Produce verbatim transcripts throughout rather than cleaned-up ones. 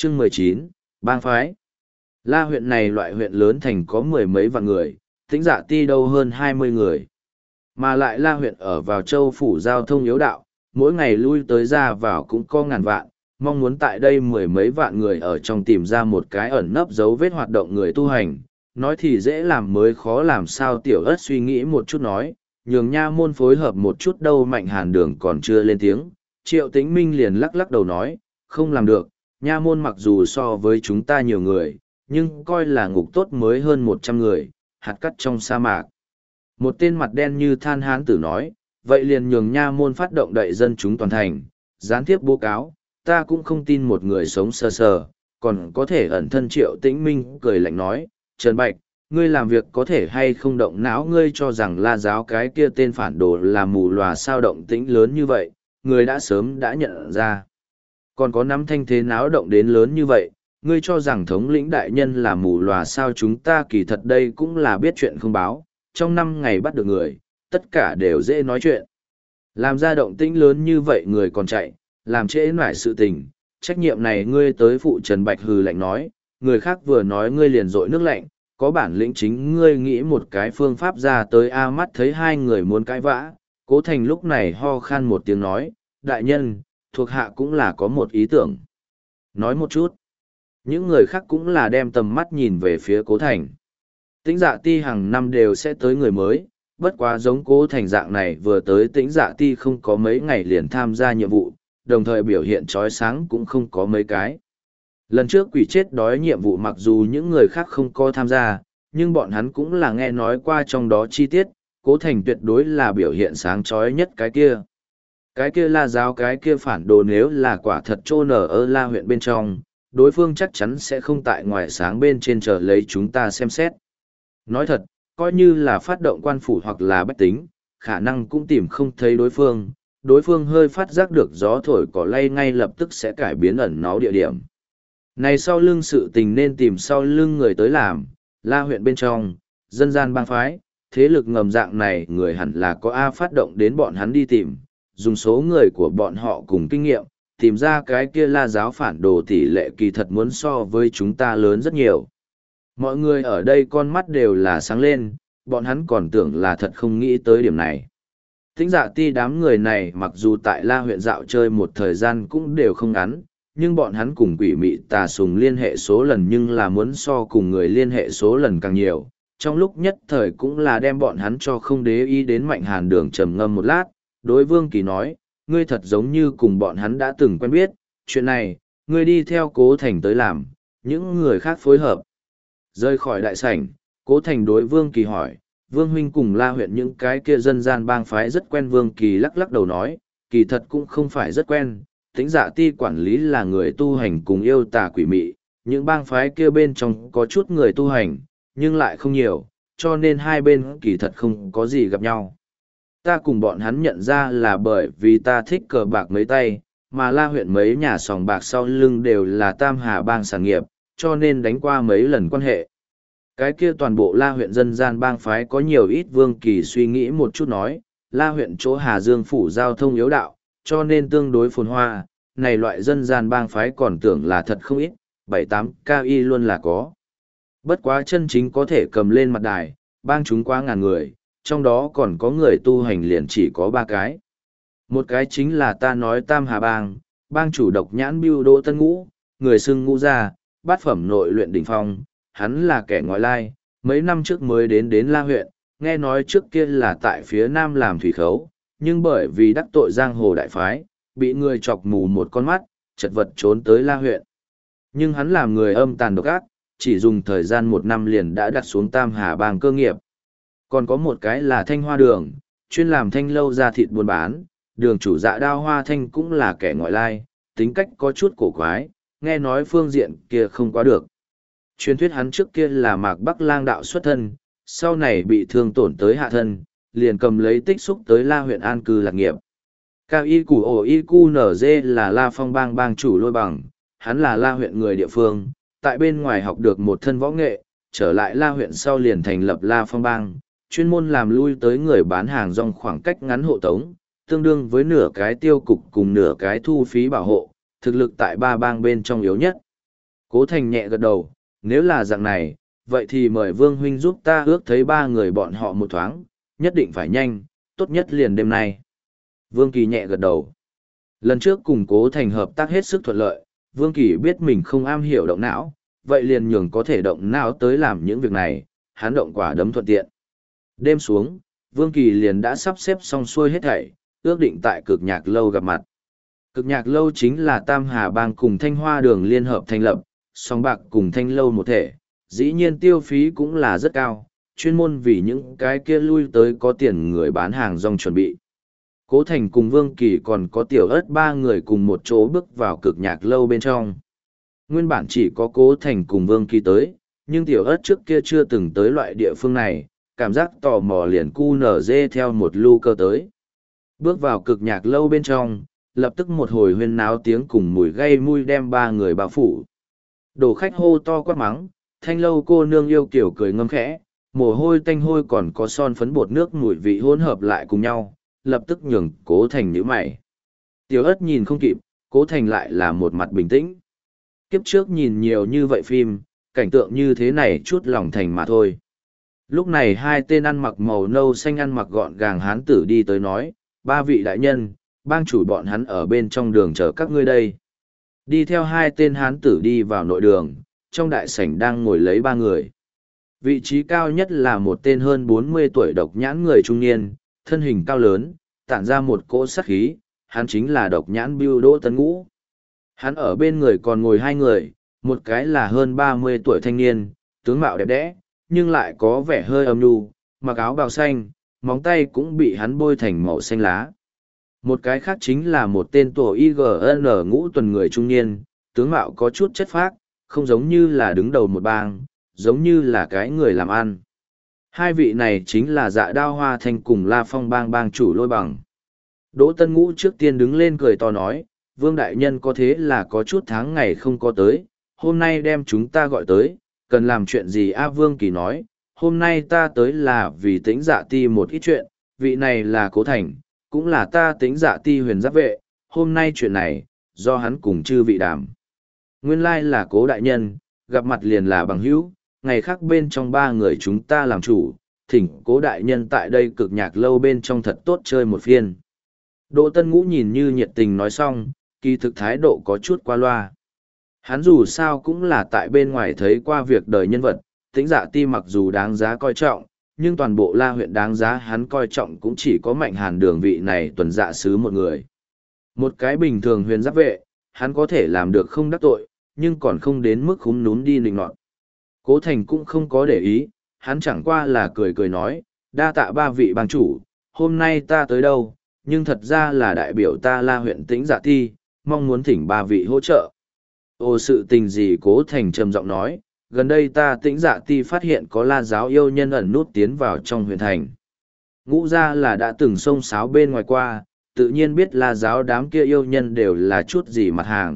Chương mười chín, Bang phái. La huyện này loại huyện lớn thành có mười mấy vạn người, Tĩnh Dạ Ti đâu hơn hai mươi người. Mà lại La huyện ở vào châu phủ giao thông yếu đạo, mỗi ngày lui tới ra vào cũng có ngàn vạn, mong muốn tại đây mười mấy vạn người ở trong tìm ra một cái ẩn nấp dấu vết hoạt động người tu hành, nói thì dễ làm mới khó làm sao. Tiểu Ất suy nghĩ một chút nói, nhường nha môn phối hợp một chút đâu. Mạnh Hàn Đường còn chưa lên tiếng, Triệu Tĩnh Minh liền lắc lắc đầu nói, không làm được, nha môn mặc dù so với chúng ta nhiều người, nhưng coi là ngục tốt mới hơn một trăm người, hạt cát trong sa mạc. Một tên mặt đen như than hán tử nói, vậy liền nhường nha môn phát động đậy dân chúng toàn thành, gián tiếp bố cáo, ta cũng không tin một người sống sờ sờ, còn có thể ẩn thân. Triệu Tĩnh Minh cười lạnh nói, Trần Bạch, ngươi làm việc có thể hay không động não, ngươi cho rằng La giáo cái kia tên phản đồ là mù lòa sao, động tĩnh lớn như vậy, người đã sớm đã nhận ra. Còn có nắm thanh thế náo động đến lớn như vậy, ngươi cho rằng thống lĩnh đại nhân là mù lòa sao? Chúng ta kỳ thật đây cũng là biết chuyện không báo, trong năm ngày bắt được người, tất cả đều dễ nói chuyện. Làm ra động tĩnh lớn như vậy người còn chạy, làm trễ nải sự tình, trách nhiệm này ngươi tới phụ. Trần Bạch hừ lạnh nói, người khác vừa nói ngươi liền dội nước lạnh, có bản lĩnh chính ngươi nghĩ một cái phương pháp ra tới a. Mắt thấy hai người muốn cãi vã, Cố Thành lúc này ho khan một tiếng nói, đại nhân, thuộc hạ cũng là có một ý tưởng. Nói một chút. Những người khác cũng là đem tầm mắt nhìn về phía Cố Thành. Tĩnh Dạ Ti hàng năm đều sẽ tới người mới, bất quá giống Cố Thành dạng này vừa tới Tĩnh Dạ Ti không có mấy ngày liền tham gia nhiệm vụ, đồng thời biểu hiện chói sáng cũng không có mấy cái. Lần trước quỷ chết đói nhiệm vụ mặc dù những người khác không có tham gia, nhưng bọn hắn cũng là nghe nói qua trong đó chi tiết, Cố Thành tuyệt đối là biểu hiện sáng chói nhất cái kia. Cái kia La giáo cái kia phản đồ nếu là quả thật trô nở ở La huyện bên trong, đối phương chắc chắn sẽ không tại ngoài sáng bên trên chờ lấy chúng ta xem xét. Nói thật, coi như là phát động quan phủ hoặc là bách tính, khả năng cũng tìm không thấy đối phương, đối phương hơi phát giác được gió thổi cỏ lay ngay lập tức sẽ cải biến ẩn náu địa điểm. Này sau lưng sự tình nên tìm sau lưng người tới làm, La huyện bên trong, dân gian bang phái, thế lực ngầm dạng này người hẳn là có A phát động đến bọn hắn đi tìm, dùng số người của bọn họ cùng kinh nghiệm, tìm ra cái kia La giáo phản đồ tỷ lệ kỳ thật muốn so với chúng ta lớn rất nhiều. Mọi người ở đây con mắt đều là sáng lên, bọn hắn còn tưởng là thật không nghĩ tới điểm này. Tĩnh Dạ Ti đám người này mặc dù tại La huyện dạo chơi một thời gian cũng đều không ngắn, nhưng bọn hắn cùng quỷ mị tà sùng liên hệ số lần nhưng là muốn so cùng người liên hệ số lần càng nhiều. Trong lúc nhất thời cũng là đem bọn hắn cho không để ý đến. Mạnh Hàn Đường trầm ngâm một lát, đối Vương Kỳ nói, ngươi thật giống như cùng bọn hắn đã từng quen biết, chuyện này, ngươi đi theo Cố Thành tới làm, những người khác phối hợp. Rơi khỏi đại sảnh, Cố Thành đối Vương Kỳ hỏi, Vương huynh cùng La huyện những cái kia dân gian bang phái rất quen. Vương Kỳ lắc lắc đầu nói, kỳ thật cũng không phải rất quen, Tĩnh Dạ Ti quản lý là người tu hành cùng yêu tà quỷ mị, những bang phái kia bên trong có chút người tu hành, nhưng lại không nhiều, cho nên hai bên kỳ thật không có gì gặp nhau. Ta cùng bọn hắn nhận ra là bởi vì ta thích cờ bạc mấy tay, mà La huyện mấy nhà sòng bạc sau lưng đều là Tam Hà bang sản nghiệp, cho nên đánh qua mấy lần quan hệ. Cái kia toàn bộ La huyện dân gian bang phái có nhiều ít? Vương Kỳ suy nghĩ một chút nói, La huyện chỗ Hà Dương phủ giao thông yếu đạo, cho nên tương đối phồn hoa, này loại dân gian bang phái còn tưởng là thật không ít, bảy tám ca y luôn là có. Bất quá chân chính có thể cầm lên mặt đài, bang chúng quá ngàn người, trong đó còn có người tu hành liền chỉ có ba cái. Một cái chính là ta nói Tam Hà bang, bang chủ độc nhãn Bưu Đỗ Tân Ngũ, người xưng Ngũ gia, bát phẩm nội luyện đỉnh phong, hắn là kẻ ngoại lai, mấy năm trước mới đến đến La huyện, nghe nói trước kia là tại phía nam làm thủy khấu, nhưng bởi vì đắc tội giang hồ đại phái, bị người chọc mù một con mắt, chật vật trốn tới La huyện. Nhưng hắn làm người âm tàn độc ác, chỉ dùng thời gian một năm liền đã đặt xuống Tam Hà bang cơ nghiệp. Còn có một cái là Thanh Hoa Đường, chuyên làm thanh lâu ra thịt buôn bán, đường chủ Dạ Đao Hoa Thanh cũng là kẻ ngoại lai, tính cách có chút cổ quái, nghe nói phương diện kia không quá được. Truyền thuyết hắn trước kia là Mạc Bắc Lang đạo xuất thân, sau này bị thương tổn tới hạ thân, liền cầm lấy tích xúc tới La huyện an cư lạc nghiệp. Cao Y Củ Ổ Y Cu Nở Dê là La Phong bang bang chủ Lôi Bằng, hắn là La huyện người địa phương, tại bên ngoài học được một thân võ nghệ, trở lại La huyện sau liền thành lập La Phong bang, chuyên môn làm lui tới người bán hàng rong khoảng cách ngắn hộ tống, tương đương với nửa cái tiêu cục cùng nửa cái thu phí bảo hộ, thực lực tại ba bang bên trong yếu nhất. Cố Thành nhẹ gật đầu, nếu là dạng này, vậy thì mời Vương Huynh giúp ta ước thấy ba người bọn họ một thoáng, nhất định phải nhanh, tốt nhất liền đêm nay. Vương Kỳ nhẹ gật đầu. Lần trước cùng Cố Thành hợp tác hết sức thuận lợi, Vương Kỳ biết mình không am hiểu động não, vậy liền nhường có thể động não tới làm những việc này, hắn động quả đấm thuận tiện. Đêm xuống, Vương Kỳ liền đã sắp xếp xong xuôi hết thảy, ước định tại cực nhạc lâu gặp mặt. Cực nhạc lâu chính là Tam Hà Bang cùng Thanh Hoa Đường liên hợp thành lập, song bạc cùng Thanh Lâu một thể, dĩ nhiên tiêu phí cũng là rất cao, chuyên môn vì những cái kia lui tới có tiền người bán hàng rong chuẩn bị. Cố Thành cùng Vương Kỳ còn có Tiểu Ất ba người cùng một chỗ bước vào cực nhạc lâu bên trong. Nguyên bản chỉ có Cố Thành cùng Vương Kỳ tới, nhưng Tiểu Ất trước kia chưa từng tới loại địa phương này, cảm giác tò mò liền cu nở dê theo một lu cơ tới. Bước vào cực nhạc lâu bên trong, lập tức một hồi huyên náo tiếng cùng mùi gây mùi đem ba người bao phủ. Đồ khách hô to quát mắng, Thanh Lâu cô nương yêu kiểu cười ngâm khẽ, mồ hôi tanh hôi còn có son phấn bột nước mùi vị hỗn hợp lại cùng nhau, lập tức nhường Cố Thành nhíu mày. Tiểu Ất nhìn không kịp, Cố Thành lại là một mặt bình tĩnh. Kiếp trước nhìn nhiều như vậy phim, cảnh tượng như thế này chút lòng thành mà thôi. Lúc này hai tên ăn mặc màu nâu xanh ăn mặc gọn gàng hán tử đi tới nói, ba vị đại nhân, bang chủ bọn hắn ở bên trong đường chờ các ngươi đây. Đi theo hai tên hán tử đi vào nội đường, trong đại sảnh đang ngồi lấy ba người. Vị trí cao nhất là một tên hơn bốn mươi tuổi độc nhãn người trung niên, thân hình cao lớn, tản ra một cỗ sát khí, hắn chính là độc nhãn Bưu Đỗ Tấn Ngũ. Hắn ở bên người còn ngồi hai người, một cái là hơn ba mươi tuổi thanh niên, tướng mạo đẹp đẽ, nhưng lại có vẻ hơi âm nhu, mặc áo bào xanh, móng tay cũng bị hắn bôi thành màu xanh lá. Một cái khác chính là một tên tổ i giê en ngũ tuần người trung niên, tướng mạo có chút chất phác, không giống như là đứng đầu một bang, giống như là cái người làm ăn. Hai vị này chính là Dạ Đao Hoa Thanh cùng La Phong bang bang chủ Lôi Bằng. Đỗ Tân Ngũ trước tiên đứng lên cười to nói, Vương Đại Nhân có thế là có chút tháng ngày không có tới, hôm nay đem chúng ta gọi tới, cần làm chuyện gì A Vương Kỳ nói, hôm nay ta tới là vì Tĩnh Dạ Ti một ít chuyện, vị này là Cố Thành, cũng là ta Tĩnh Dạ Ti huyền giáp vệ, hôm nay chuyện này, do hắn cùng chư vị đàm. Nguyên lai là Cố Đại Nhân, gặp mặt liền là bằng hữu, ngày khác bên trong ba người chúng ta làm chủ, thỉnh Cố Đại Nhân tại đây cực nhạc lâu bên trong thật tốt chơi một phiên. Đỗ Tân Ngũ nhìn như nhiệt tình nói xong, kỳ thực thái độ có chút qua loa. Hắn dù sao cũng là tại bên ngoài thấy qua việc đời nhân vật, Tĩnh Dạ Ti mặc dù đáng giá coi trọng, nhưng toàn bộ La huyện đáng giá hắn coi trọng cũng chỉ có Mạnh Hàn Đường vị này tuần dạ sứ một người. Một cái bình thường huyền giáp vệ, hắn có thể làm được không đắc tội, nhưng còn không đến mức khúm núm đi nịnh nọt. Cố Thành cũng không có để ý, hắn chẳng qua là cười cười nói, đa tạ ba vị bang chủ, hôm nay ta tới đâu, nhưng thật ra là đại biểu ta La huyện Tĩnh Dạ Ti, mong muốn thỉnh ba vị hỗ trợ. Ồ sự tình gì Cố Thành trầm giọng nói, gần đây ta Tĩnh Dạ Ti phát hiện có La giáo yêu nhân ẩn nút tiến vào trong huyện thành. Ngũ ra là đã từng xông xáo bên ngoài qua, tự nhiên biết La giáo đám kia yêu nhân đều là chút gì mặt hàng.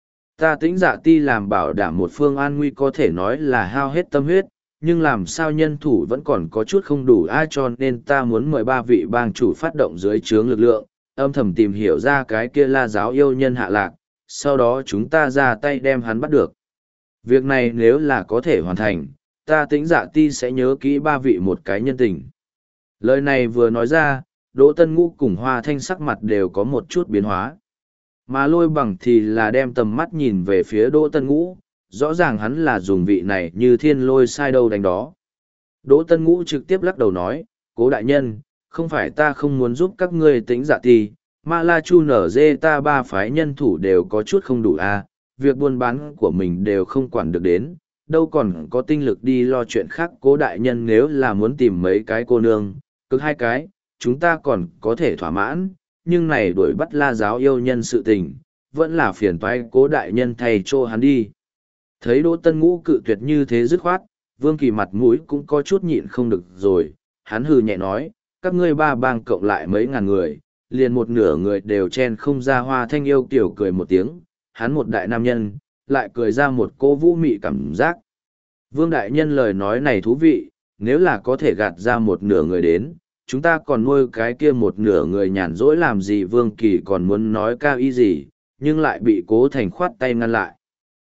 Ta Tĩnh Dạ Ti làm bảo đảm một phương an nguy có thể nói là hao hết tâm huyết, nhưng làm sao nhân thủ vẫn còn có chút không đủ ai cho nên ta muốn mời ba vị bang chủ phát động dưới trướng lực lượng, âm thầm tìm hiểu ra cái kia La giáo yêu nhân hạ lạc, sau đó chúng ta ra tay đem hắn bắt được. Việc này nếu là có thể hoàn thành, ta Tĩnh Dạ Ti sẽ nhớ kỹ ba vị một cái nhân tình. Lời này vừa nói ra, Đỗ Tân Ngũ cùng Hoa Thanh sắc mặt đều có một chút biến hóa. Mà Lôi Bằng thì là đem tầm mắt nhìn về phía Đỗ Tân Ngũ, rõ ràng hắn là dùng vị này như thiên lôi sai đâu đánh đó. Đỗ Tân Ngũ trực tiếp lắc đầu nói, Cố đại nhân, không phải ta không muốn giúp các ngươi Tĩnh Dạ Ti, mà là chu nở dê ta ba phái nhân thủ đều có chút không đủ a, việc buôn bán của mình đều không quản được đến, đâu còn có tinh lực đi lo chuyện khác. Cố đại nhân nếu là muốn tìm mấy cái cô nương, cực hai cái, chúng ta còn có thể thỏa mãn, nhưng này đuổi bắt La giáo yêu nhân sự tình, vẫn là phiền toái Cố đại nhân thay cho hắn đi. Thấy Đỗ Tân Ngũ cự tuyệt như thế dứt khoát, Vương Kỳ mặt mũi cũng có chút nhịn không được rồi, hắn hừ nhẹ nói, các ngươi ba bang cộng lại mấy ngàn người, liền một nửa người đều chen không ra. Hoa Thanh yêu kiểu cười một tiếng, hắn một đại nam nhân, lại cười ra một cô vũ mị cảm giác. Vương đại nhân lời nói này thú vị, nếu là có thể gạt ra một nửa người đến, chúng ta còn nuôi cái kia một nửa người nhàn rỗi làm gì. Vương Kỳ còn muốn nói cao ý gì, nhưng lại bị Cố Thành khoát tay ngăn lại.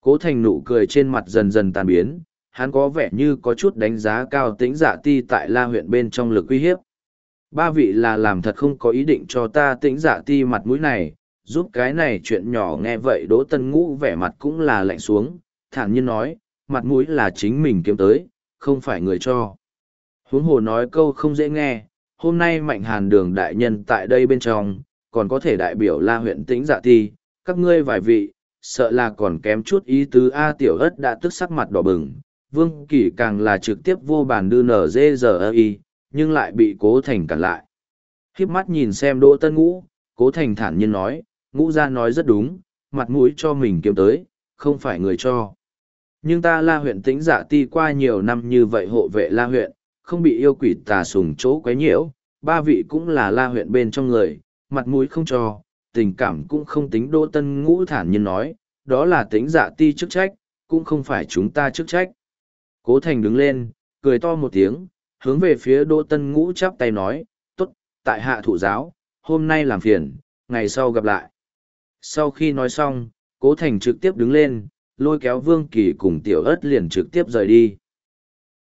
Cố Thành nụ cười trên mặt dần dần tan biến, hắn có vẻ như có chút đánh giá cao Tĩnh Dạ Ti tại La huyện bên trong lực uy hiếp. Ba vị là làm thật không có ý định cho ta Tĩnh Dạ Ti mặt mũi này, giúp cái này chuyện nhỏ. Nghe vậy Đỗ Tân Ngũ vẻ mặt cũng là lạnh xuống, thản nhiên nói, mặt mũi là chính mình kiếm tới, không phải người cho. Huống hồ nói câu không dễ nghe, hôm nay Mạnh Hàn Đường đại nhân tại đây bên trong, còn có thể đại biểu La huyện Tĩnh Dạ Ti, các ngươi vài vị, sợ là còn kém chút ý tứ. A Tiểu Ất đã tức sắc mặt đỏ bừng, Vương Kỳ càng là trực tiếp vô bàn đưa nở dê giờ y, nhưng lại bị Cố Thành cản lại. Khiếp mắt nhìn xem Đỗ Tân Ngũ, Cố Thành thản nhiên nói, Ngũ gia nói rất đúng, mặt mũi cho mình kiếm tới, không phải người cho. Nhưng ta La huyện Tĩnh Dạ Ti qua nhiều năm như vậy hộ vệ La huyện, không bị yêu quỷ tà sùng chỗ quấy nhiễu, ba vị cũng là La huyện bên trong người, mặt mũi không cho, tình cảm cũng không tính. Đỗ Tân Ngũ thản nhiên nói, đó là Tĩnh Dạ Ti chức trách, cũng không phải chúng ta chức trách. Cố Thành đứng lên, cười to một tiếng, hướng về phía Đỗ Tân Ngũ chắp tay nói, tốt, tại hạ thụ giáo, hôm nay làm phiền, ngày sau gặp lại. Sau khi nói xong, Cố Thành trực tiếp đứng lên, lôi kéo Vương Kỳ cùng Tiểu Ất liền trực tiếp rời đi.